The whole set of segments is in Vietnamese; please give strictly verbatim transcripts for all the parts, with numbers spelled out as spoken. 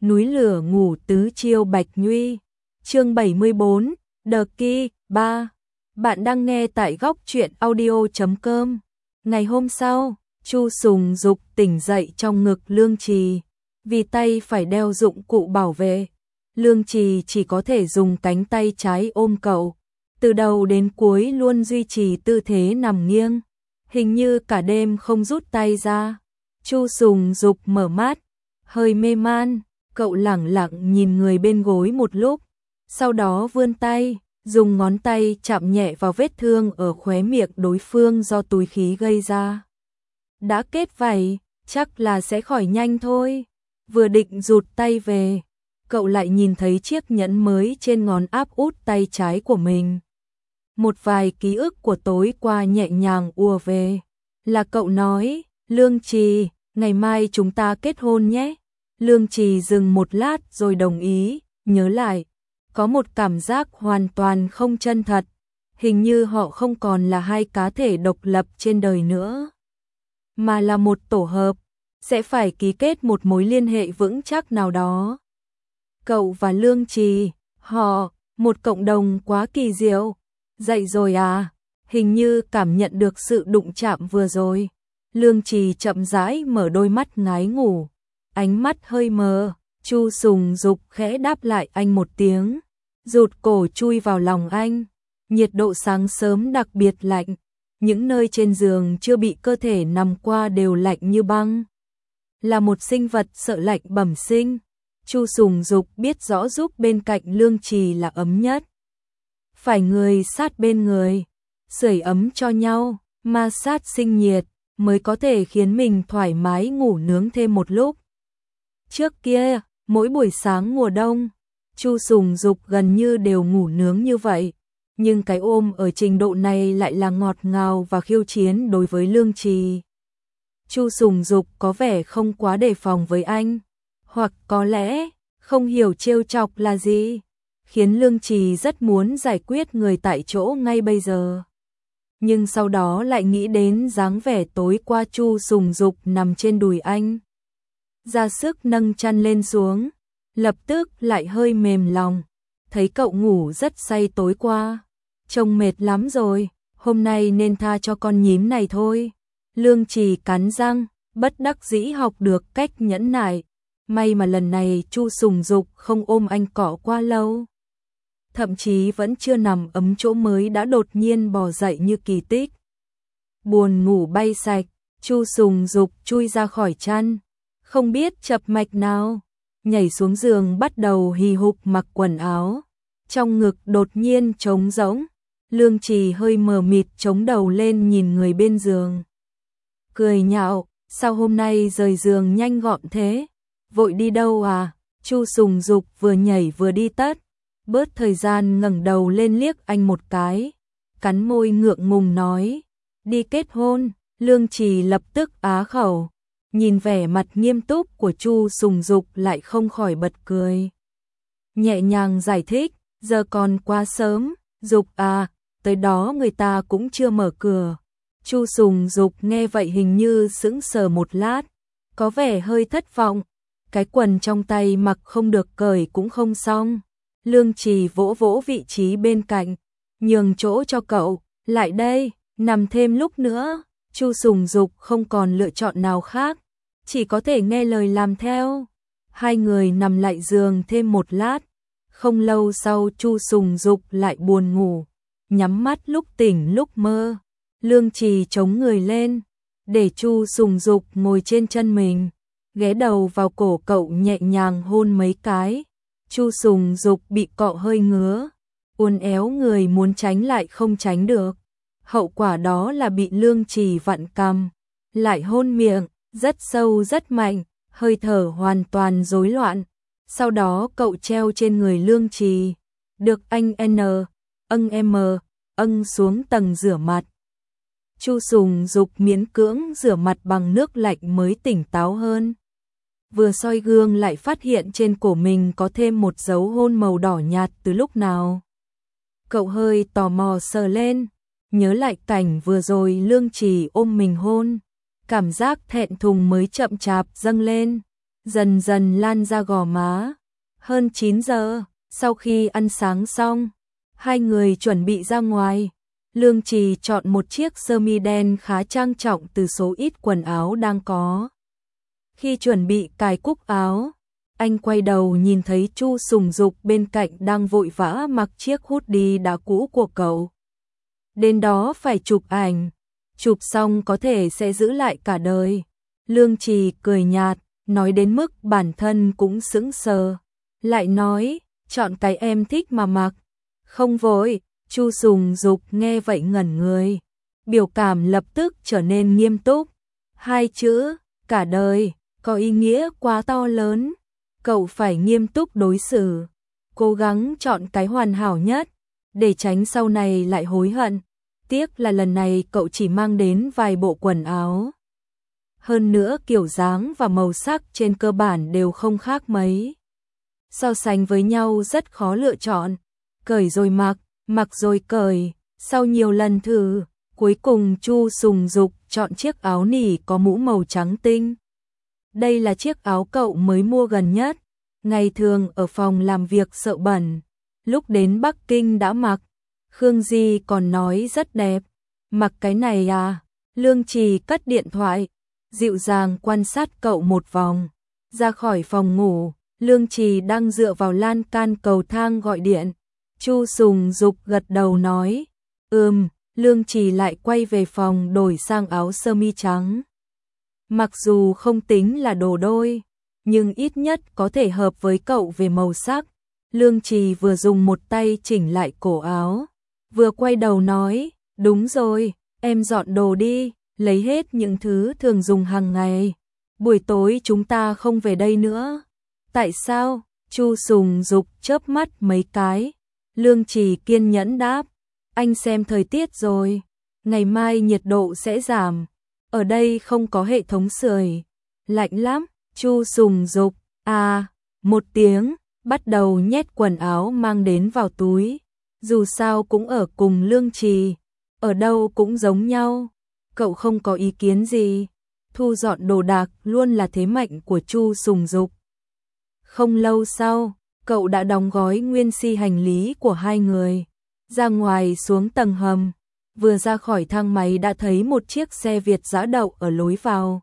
Núi lửa ngủ tứ chiêu Bạch Nhuy. Chương bảy mươi bốn, Đờ Ki ba. Bạn đang nghe tại góc truyện audio chấm com. Ngày hôm sau, Chu Sùng Dục tỉnh dậy trong ngực Lương Trì, vì tay phải đeo dụng cụ bảo vệ. Lương Trì chỉ có thể dùng cánh tay trái ôm cậu, từ đầu đến cuối luôn duy trì tư thế nằm nghiêng, hình như cả đêm không rút tay ra. Chu Sùng Dục mở mắt, hơi mê man, cậu lẳng lặng nhìn người bên gối một lúc, sau đó vươn tay, dùng ngón tay chạm nhẹ vào vết thương ở khóe miệng đối phương do túi khí gây ra. Đã kết vảy, chắc là sẽ khỏi nhanh thôi. Vừa định rụt tay về, cậu lại nhìn thấy chiếc nhẫn mới trên ngón áp út tay trái của mình. Một vài ký ức của tối qua nhẹ nhàng ùa về. Là cậu nói, Lương Trì, ngày mai chúng ta kết hôn nhé. Lương Trì dừng một lát rồi đồng ý, nhớ lại. Có một cảm giác hoàn toàn không chân thật. Hình như họ không còn là hai cá thể độc lập trên đời nữa, mà là một tổ hợp, sẽ phải ký kết một mối liên hệ vững chắc nào đó. Cậu và Lương Trì, họ, một cộng đồng quá kỳ diệu. Dậy rồi à? Hình như cảm nhận được sự đụng chạm vừa rồi. Lương Trì chậm rãi mở đôi mắt ngái ngủ, ánh mắt hơi mờ. Chu Sùng Dục khẽ đáp lại anh một tiếng, rụt cổ chui vào lòng anh. Nhiệt độ sáng sớm đặc biệt lạnh, những nơi trên giường chưa bị cơ thể nằm qua đều lạnh như băng. Là một sinh vật sợ lạnh bẩm sinh, Chu Sùng Dục biết rõ giúp bên cạnh Lương Trì là ấm nhất. Phải người sát bên người, sưởi ấm cho nhau, ma sát sinh nhiệt, mới có thể khiến mình thoải mái ngủ nướng thêm một lúc. Trước kia, mỗi buổi sáng mùa đông, Chu Sùng Dục gần như đều ngủ nướng như vậy. Nhưng cái ôm ở trình độ này lại là ngọt ngào và khiêu chiến đối với Lương Trì. Chu Sùng Dục có vẻ không quá đề phòng với anh, hoặc có lẽ không hiểu trêu chọc là gì, khiến Lương Trì rất muốn giải quyết người tại chỗ ngay bây giờ. Nhưng sau đó lại nghĩ đến dáng vẻ tối qua Chu Sùng Dục nằm trên đùi anh, ra sức nâng chăn lên xuống, lập tức lại hơi mềm lòng. Thấy cậu ngủ rất say tối qua, trông mệt lắm rồi, hôm nay nên tha cho con nhím này thôi. Lương Trì cắn răng, bất đắc dĩ học được cách nhẫn nại. May mà lần này Chu Sùng Dục không ôm anh cọ qua lâu, thậm chí vẫn chưa nằm ấm chỗ mới đã đột nhiên bò dậy như kỳ tích. Buồn ngủ bay sạch, Chu Sùng Dục chui ra khỏi chăn, không biết chập mạch nào, nhảy xuống giường bắt đầu hì hục mặc quần áo. Trong ngực đột nhiên trống rỗng, Lương Trì hơi mờ mịt chống đầu lên nhìn người bên giường, cười nhạo, sao hôm nay rời giường nhanh gọn thế, vội đi đâu à? Chu Sùng Dục vừa nhảy vừa đi tất, bớt thời gian ngẩng đầu lên liếc anh một cái, cắn môi ngượng ngùng nói, đi kết hôn. Lương Trì lập tức á khẩu, nhìn vẻ mặt nghiêm túc của Chu Sùng Dục lại không khỏi bật cười. Nhẹ nhàng giải thích, giờ còn quá sớm, Dục à, tới đó người ta cũng chưa mở cửa. Chu Sùng Dục nghe vậy hình như sững sờ một lát, có vẻ hơi thất vọng, cái quần trong tay mặc không được cởi cũng không xong. Lương Trì vỗ vỗ vị trí bên cạnh, nhường chỗ cho cậu, lại đây, nằm thêm lúc nữa. Chu Sùng Dục không còn lựa chọn nào khác, chỉ có thể nghe lời làm theo. Hai người nằm lại giường thêm một lát, không lâu sau Chu Sùng Dục lại buồn ngủ, nhắm mắt lúc tỉnh lúc mơ. Lương Trì chống người lên, để Chu Sùng Dục ngồi trên chân mình, ghé đầu vào cổ cậu nhẹ nhàng hôn mấy cái. Chu Sùng Dục bị cọ hơi ngứa, uốn éo người muốn tránh lại không tránh được. Hậu quả đó là bị Lương Trì vặn cằm, lại hôn miệng, rất sâu rất mạnh, hơi thở hoàn toàn rối loạn. Sau đó cậu treo trên người Lương Trì, được anh N, âng M, âng xuống tầng rửa mặt. Chu Sùng Dục miễn cưỡng rửa mặt bằng nước lạnh mới tỉnh táo hơn. Vừa soi gương lại phát hiện trên cổ mình có thêm một dấu hôn màu đỏ nhạt từ lúc nào. Cậu hơi tò mò sờ lên, nhớ lại cảnh vừa rồi Lương Trì ôm mình hôn, cảm giác thẹn thùng mới chậm chạp dâng lên. dần dần lan ra gò má. Hơn chín giờ, sau khi ăn sáng xong, hai người chuẩn bị ra ngoài. Lương Trì chọn một chiếc sơ mi đen khá trang trọng từ số ít quần áo đang có. Khi chuẩn bị cài cúc áo, anh quay đầu nhìn thấy Chu Sùng Dục bên cạnh đang vội vã mặc chiếc hoodie đã cũ của cậu. Đến đó phải chụp ảnh, chụp xong có thể sẽ giữ lại cả đời. Lương Trì cười nhạt, nói đến mức bản thân cũng sững sờ. Lại nói, chọn cái em thích mà mặc. Không vội. Chu Sùng Dục nghe vậy ngẩn người, biểu cảm lập tức trở nên nghiêm túc. Hai chữ, cả đời, có ý nghĩa quá to lớn. Cậu phải nghiêm túc đối xử, cố gắng chọn cái hoàn hảo nhất, để tránh sau này lại hối hận. Tiếc là lần này cậu chỉ mang đến vài bộ quần áo. Hơn nữa kiểu dáng và màu sắc trên cơ bản đều không khác mấy. So sánh với nhau rất khó lựa chọn, cởi rồi mặc. Mặc rồi cởi, sau nhiều lần thử, cuối cùng Chu Sùng Dục chọn chiếc áo nỉ có mũ màu trắng tinh. Đây là chiếc áo cậu mới mua gần nhất, ngày thường ở phòng làm việc sợ bẩn, lúc đến Bắc Kinh đã mặc. Khương Di còn nói rất đẹp, mặc cái này à? Lương Trì cất điện thoại, dịu dàng quan sát cậu một vòng. Ra khỏi phòng ngủ, Lương Trì đang dựa vào lan can cầu thang gọi điện. Chu Sùng Dục gật đầu nói, ừm, Lương Trì lại quay về phòng đổi sang áo sơ mi trắng. Mặc dù không tính là đồ đôi, nhưng ít nhất có thể hợp với cậu về màu sắc. Lương Trì vừa dùng một tay chỉnh lại cổ áo, vừa quay đầu nói, đúng rồi, em dọn đồ đi, lấy hết những thứ thường dùng hàng ngày. Buổi tối chúng ta không về đây nữa. Tại sao? Chu Sùng Dục chớp mắt mấy cái. Lương Trì kiên nhẫn đáp, anh xem thời tiết rồi, ngày mai nhiệt độ sẽ giảm, ở đây không có hệ thống sưởi, lạnh lắm. Chu Sùng Dục, à, một tiếng, bắt đầu nhét quần áo mang đến vào túi, dù sao cũng ở cùng Lương Trì, ở đâu cũng giống nhau, cậu không có ý kiến gì. Thu dọn đồ đạc luôn là thế mạnh của Chu Sùng Dục. Không lâu sau, cậu đã đóng gói nguyên si hành lý của hai người, ra ngoài xuống tầng hầm, vừa ra khỏi thang máy đã thấy một chiếc xe Việt dã đậu ở lối vào.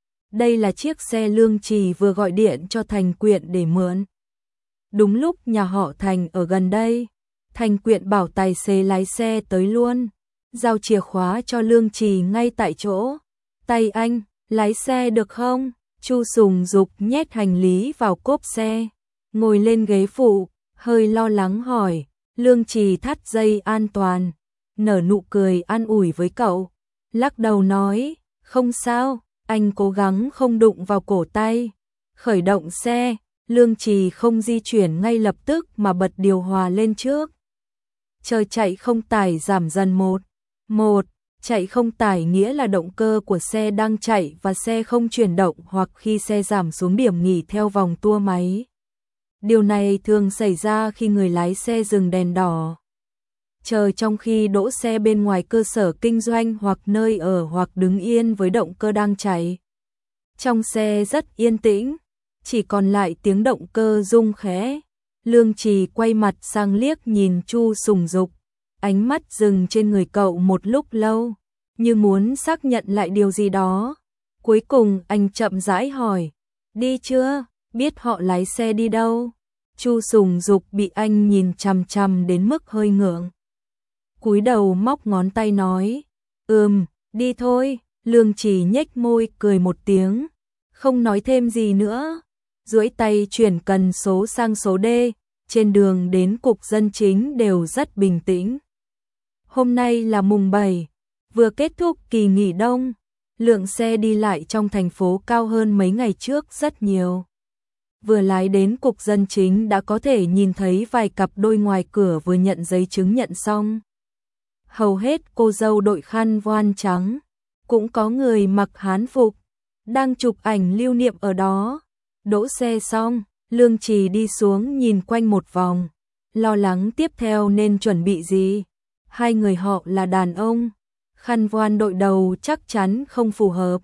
Đây là chiếc xe Lương Trì vừa gọi điện cho Thành Quyện để mượn. Đúng lúc nhà họ Thành ở gần đây, Thành Quyện bảo tài xế lái xe tới luôn, giao chìa khóa cho Lương Trì ngay tại chỗ. Tay anh, lái xe được không? Chu Sùng Dục nhét hành lý vào cốp xe, ngồi lên ghế phụ, hơi lo lắng hỏi. Lương Trì thắt dây an toàn, nở nụ cười an ủi với cậu, lắc đầu nói, không sao, anh cố gắng không đụng vào cổ tay. Khởi động xe, Lương Trì không di chuyển ngay lập tức mà bật điều hòa lên trước. Chờ chạy không tải giảm dần một, một, chạy không tải nghĩa là động cơ của xe đang chạy và xe không chuyển động hoặc khi xe giảm xuống điểm nghỉ theo vòng tua máy. Điều này thường xảy ra khi người lái xe dừng đèn đỏ, chờ trong khi đỗ xe bên ngoài cơ sở kinh doanh hoặc nơi ở hoặc đứng yên với động cơ đang chạy. Trong xe rất yên tĩnh, chỉ còn lại tiếng động cơ rung khẽ. Lương Trì quay mặt sang liếc nhìn Chu Sùng Dục, ánh mắt dừng trên người cậu một lúc lâu, như muốn xác nhận lại điều gì đó. Cuối cùng anh chậm rãi hỏi, đi chưa? Biết họ lái xe đi đâu? Chu Sùng Dục bị anh nhìn chằm chằm đến mức hơi ngượng, cúi đầu móc ngón tay nói, ừm, đi thôi. Lương Trì nhếch môi cười một tiếng, không nói thêm gì nữa, duỗi tay chuyển cần số sang số D. Trên đường đến cục dân chính đều rất bình tĩnh. Hôm nay là mùng bảy, vừa kết thúc kỳ nghỉ đông, lượng xe đi lại trong thành phố cao hơn mấy ngày trước rất nhiều. Vừa lái đến cục dân chính đã có thể nhìn thấy vài cặp đôi ngoài cửa vừa nhận giấy chứng nhận xong. Hầu hết cô dâu đội khăn voan trắng, cũng có người mặc hán phục, đang chụp ảnh lưu niệm ở đó. Đỗ xe xong, Lương Trì đi xuống nhìn quanh một vòng, lo lắng tiếp theo nên chuẩn bị gì. Hai người họ là đàn ông, khăn voan đội đầu chắc chắn không phù hợp,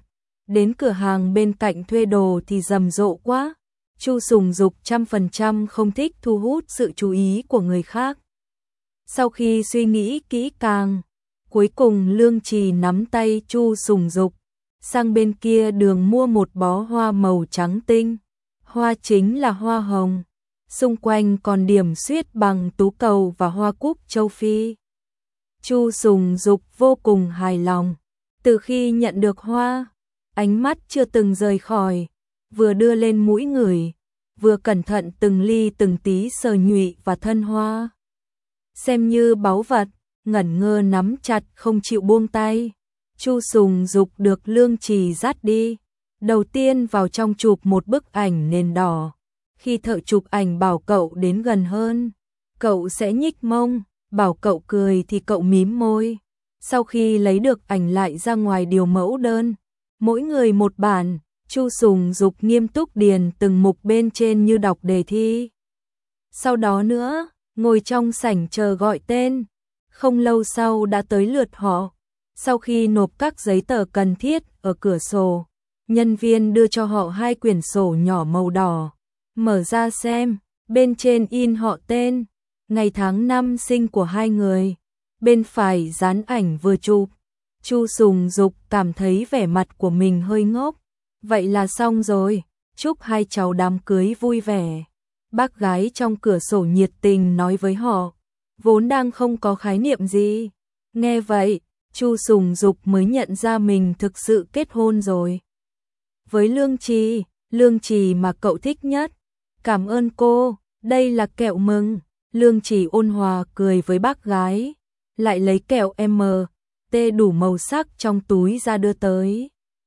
đến cửa hàng bên cạnh thuê đồ thì rầm rộ quá. Chu Sùng Dục trăm phần trăm không thích thu hút sự chú ý của người khác. Sau khi suy nghĩ kỹ càng, cuối cùng Lương Trì nắm tay Chu Sùng Dục sang bên kia đường mua một bó hoa màu trắng tinh. Hoa chính là hoa hồng, xung quanh còn điểm xuyết bằng tú cầu và hoa cúc châu Phi. Chu Sùng Dục vô cùng hài lòng. Từ khi nhận được hoa, ánh mắt chưa từng rời khỏi, vừa đưa lên mũi ngửi, vừa cẩn thận từng ly từng tí sờ nhụy và thân hoa. Xem như báu vật, ngẩn ngơ nắm chặt không chịu buông tay. Chu Sùng Dục được Lương Trì dắt đi. Đầu tiên vào trong chụp một bức ảnh nền đỏ. Khi thợ chụp ảnh bảo cậu đến gần hơn, cậu sẽ nhích mông, bảo cậu cười thì cậu mím môi. Sau khi lấy được ảnh lại ra ngoài điều mẫu đơn, mỗi người một bản, Chu Sùng Dục nghiêm túc điền từng mục bên trên như đọc đề thi. Sau đó nữa, ngồi trong sảnh chờ gọi tên. Không lâu sau đã tới lượt họ. Sau khi nộp các giấy tờ cần thiết ở cửa sổ, nhân viên đưa cho họ hai quyển sổ nhỏ màu đỏ. Mở ra xem, bên trên in họ tên, ngày tháng năm sinh của hai người. Bên phải dán ảnh vừa chụp. Chu Sùng Dục cảm thấy vẻ mặt của mình hơi ngốc. Vậy là xong rồi, chúc hai cháu đám cưới vui vẻ. Bác gái trong cửa sổ nhiệt tình nói với họ, vốn đang không có khái niệm gì. Nghe vậy, Chu Sùng Dục mới nhận ra mình thực sự kết hôn rồi. Với Lương Trì, Lương Trì mà cậu thích nhất. Cảm ơn cô, đây là kẹo mừng. Lương Trì ôn hòa cười với bác gái, lại lấy kẹo em tê đủ màu sắc trong túi ra đưa tới.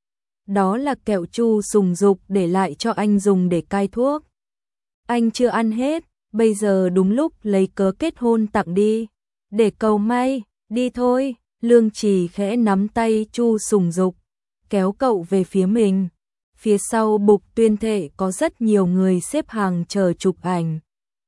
Đó là kẹo Chu Sùng Dục để lại cho anh dùng để cai thuốc. Anh chưa ăn hết, bây giờ đúng lúc lấy cớ kết hôn tặng đi. Để cầu may, đi thôi. Lương Trì khẽ nắm tay Chu Sùng Dục, kéo cậu về phía mình. Phía sau bục tuyên thệ có rất nhiều người xếp hàng chờ chụp ảnh.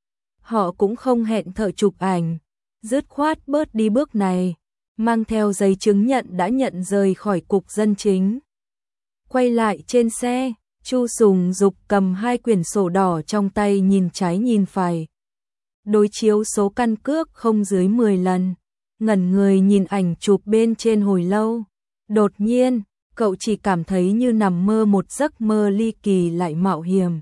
Họ cũng không hẹn thợ chụp ảnh, dứt khoát bớt đi bước này, mang theo giấy chứng nhận đã nhận rời khỏi cục dân chính. Quay lại trên xe, Chu Sùng Dục cầm hai quyển sổ đỏ trong tay nhìn trái nhìn phải. Đối chiếu số căn cước không dưới mười lần, ngẩn người nhìn ảnh chụp bên trên hồi lâu. Đột nhiên, cậu chỉ cảm thấy như nằm mơ một giấc mơ ly kỳ lại mạo hiểm.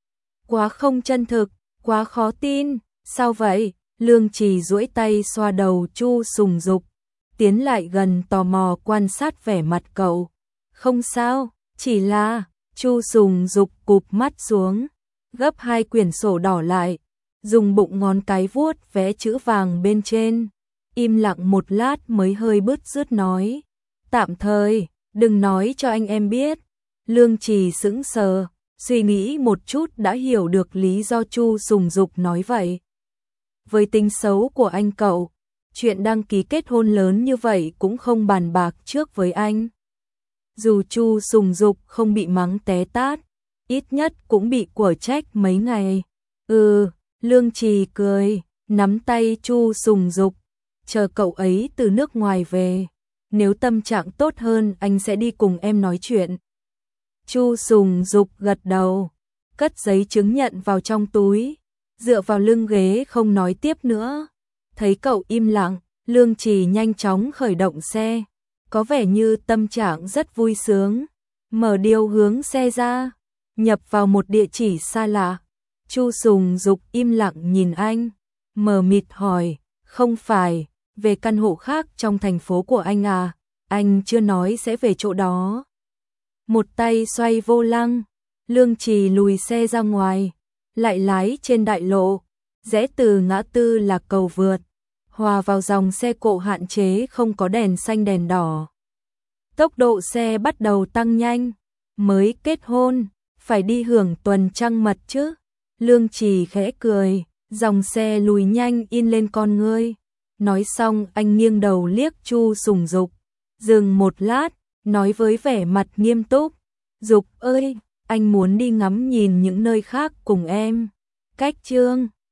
Quá không chân thực, quá khó tin, sao vậy? Lương Trì duỗi tay xoa đầu Chu Sùng Dục, tiến lại gần tò mò quan sát vẻ mặt cậu. Không sao, chỉ là... Chu Sùng Dục cụp mắt xuống, gấp hai quyển sổ đỏ lại, dùng bụng ngón cái vuốt vẽ chữ vàng bên trên. Im lặng một lát mới hơi bứt rứt nói, tạm thời, đừng nói cho anh em biết. Lương Trì sững sờ, suy nghĩ một chút đã hiểu được lý do Chu Sùng Dục nói vậy. Với tính xấu của anh cậu, chuyện đăng ký kết hôn lớn như vậy cũng không bàn bạc trước với anh. Dù Chu Sùng Dục không bị mắng té tát, ít nhất cũng bị quở trách mấy ngày. Ừ, Lương Trì cười, nắm tay Chu Sùng Dục, chờ cậu ấy từ nước ngoài về. Nếu tâm trạng tốt hơn anh sẽ đi cùng em nói chuyện. Chu Sùng Dục gật đầu, cất giấy chứng nhận vào trong túi, dựa vào lưng ghế không nói tiếp nữa. Thấy cậu im lặng, Lương Trì nhanh chóng khởi động xe. Có vẻ như tâm trạng rất vui sướng, mở điều hướng xe ra, nhập vào một địa chỉ xa lạ. Chu Sùng Dục im lặng nhìn anh, mờ mịt hỏi, không phải, về căn hộ khác trong thành phố của anh à, anh chưa nói sẽ về chỗ đó. Một tay xoay vô lăng, Lương Trì lùi xe ra ngoài, lại lái trên đại lộ, rẽ từ ngã tư là cầu vượt, hòa vào dòng xe cộ hạn chế không có đèn xanh đèn đỏ. Tốc độ xe bắt đầu tăng nhanh, mới kết hôn, phải đi hưởng tuần trăng mật chứ. Lương Trì khẽ cười, dòng xe lùi nhanh in lên con ngươi. Nói xong anh nghiêng đầu liếc Chu Sùng Dục, dừng một lát, nói với vẻ mặt nghiêm túc, Dục ơi, anh muốn đi ngắm nhìn những nơi khác cùng em. Cách Trương